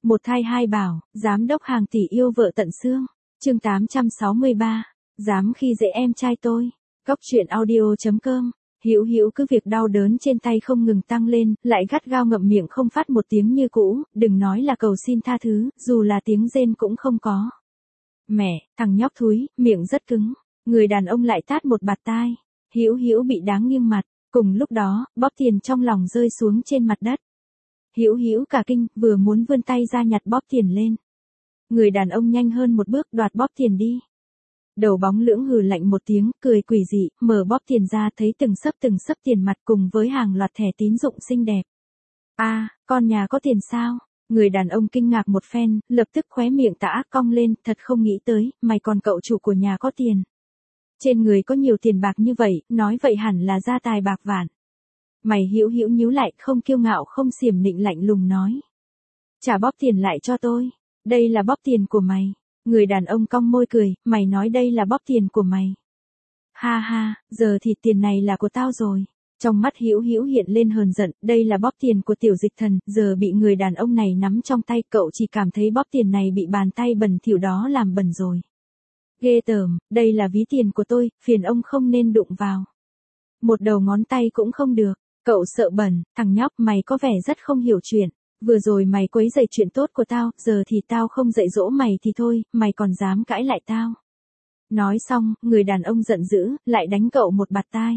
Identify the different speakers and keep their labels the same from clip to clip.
Speaker 1: Một thai hai bảo, giám đốc hàng tỷ yêu vợ tận xương. Chương 863. Dám khi dễ em trai tôi. Góc truyện audio.com. Hữu Hữu cứ việc đau đớn trên tay không ngừng tăng lên, lại gắt gao ngậm miệng không phát một tiếng như cũ, đừng nói là cầu xin tha thứ, dù là tiếng rên cũng không có. Mẹ, thằng nhóc thúi, miệng rất cứng. Người đàn ông lại tát một bạt tai. Hữu Hữu bị đáng nghiêng mặt, cùng lúc đó, bóp tiền trong lòng rơi xuống trên mặt đất. Hữu Hữu cả kinh, vừa muốn vươn tay ra nhặt bóp tiền lên. Người đàn ông nhanh hơn một bước đoạt bóp tiền đi. Đầu bóng lưỡng hừ lạnh một tiếng, cười quỷ dị, mở bóp tiền ra thấy từng sấp tiền mặt cùng với hàng loạt thẻ tín dụng xinh đẹp. Con nhà có tiền sao? Người đàn ông kinh ngạc một phen, lập tức khóe miệng tà ác cong lên, thật không nghĩ tới, mày còn cậu chủ của nhà có tiền. Trên người có nhiều tiền bạc như vậy, nói vậy hẳn là gia tài bạc vạn. Mày Hữu Hữu nhíu lại, không kiêu ngạo không xiểm nịnh lạnh lùng nói. Trả bóp tiền lại cho tôi, đây là bóp tiền của mày. Người đàn ông cong môi cười, mày nói đây là bóp tiền của mày. Ha ha, giờ thì tiền này là của tao rồi. Trong mắt Hữu Hữu hiện lên hờn giận, đây là bóp tiền của tiểu dịch thần, giờ bị người đàn ông này nắm trong tay, cậu chỉ cảm thấy bóp tiền này bị bàn tay bẩn thỉu đó làm bẩn rồi. Ghê tởm, đây là ví tiền của tôi, phiền ông không nên đụng vào. Một đầu ngón tay cũng không được, cậu sợ bẩn, thằng nhóc mày có vẻ rất không hiểu chuyện. Vừa rồi mày quấy rầy chuyện tốt của tao, giờ thì tao không dạy dỗ mày thì thôi, mày còn dám cãi lại tao. Nói xong, người đàn ông giận dữ, lại đánh cậu một bạt tai.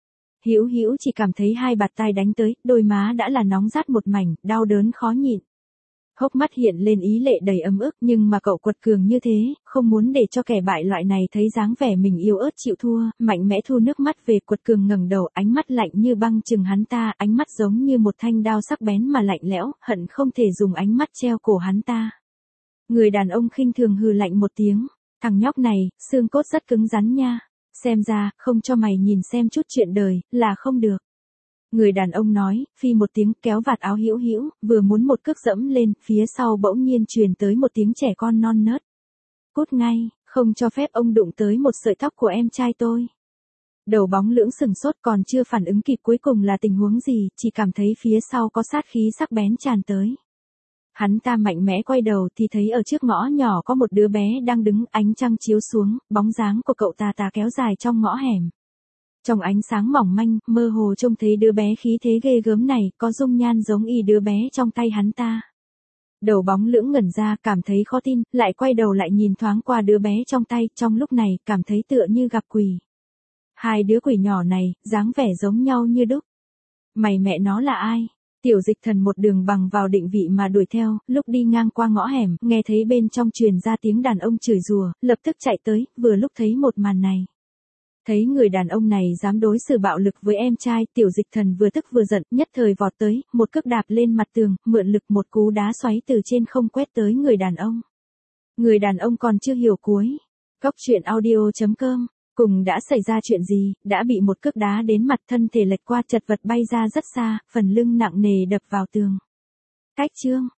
Speaker 1: Hữu Hữu chỉ cảm thấy hai bạt tai đánh tới, đôi má đã là nóng rát một mảnh, đau đớn khó nhịn. Hốc mắt hiện lên ý lệ đầy ấm ức, nhưng mà cậu quật cường như thế, không muốn để cho kẻ bại loại này thấy dáng vẻ mình yếu ớt chịu thua, mạnh mẽ thu nước mắt về, quật cường ngẩng đầu, ánh mắt lạnh như băng chừng hắn ta, ánh mắt giống như một thanh đao sắc bén mà lạnh lẽo, hận không thể dùng ánh mắt treo cổ hắn ta. Người đàn ông khinh thường hừ lạnh một tiếng, thằng nhóc này, xương cốt rất cứng rắn nha, xem ra, không cho mày nhìn xem chút chuyện đời, là không được. Người đàn ông nói, phi một tiếng kéo vạt áo Hữu Hữu, vừa muốn một cước dẫm lên, phía sau bỗng nhiên truyền tới một tiếng trẻ con non nớt. Cút ngay, không cho phép ông đụng tới một sợi tóc của em trai tôi. Đầu bóng lưỡng sừng sốt còn chưa phản ứng kịp cuối cùng là tình huống gì, chỉ cảm thấy phía sau có sát khí sắc bén tràn tới. Hắn ta mạnh mẽ quay đầu thì thấy ở trước ngõ nhỏ có một đứa bé đang đứng, ánh trăng chiếu xuống, bóng dáng của cậu ta kéo dài trong ngõ hẻm. Trong ánh sáng mỏng manh, mơ hồ trông thấy đứa bé khí thế ghê gớm này, có dung nhan giống y đứa bé trong tay hắn ta. Đầu bóng lưỡng ngẩn ra, cảm thấy khó tin, lại quay đầu lại nhìn thoáng qua đứa bé trong tay, trong lúc này, cảm thấy tựa như gặp quỷ. Hai đứa quỷ nhỏ này, dáng vẻ giống nhau như đúc. Mày mẹ nó là ai? Tiểu dịch thần một đường bằng vào định vị mà đuổi theo, lúc đi ngang qua ngõ hẻm, nghe thấy bên trong truyền ra tiếng đàn ông chửi rủa, lập tức chạy tới, vừa lúc thấy một màn này. Thấy người đàn ông này dám đối xử bạo lực với em trai, tiểu dịch thần vừa tức vừa giận, nhất thời vọt tới, một cước đạp lên mặt tường, mượn lực một cú đá xoáy từ trên không quét tới người đàn ông. Người đàn ông còn chưa hiểu cuối. Góc truyện audio.com. Cùng đã xảy ra chuyện gì, đã bị một cước đá đến mặt, thân thể lệch qua, chật vật bay ra rất xa, phần lưng nặng nề đập vào tường. Cách chương.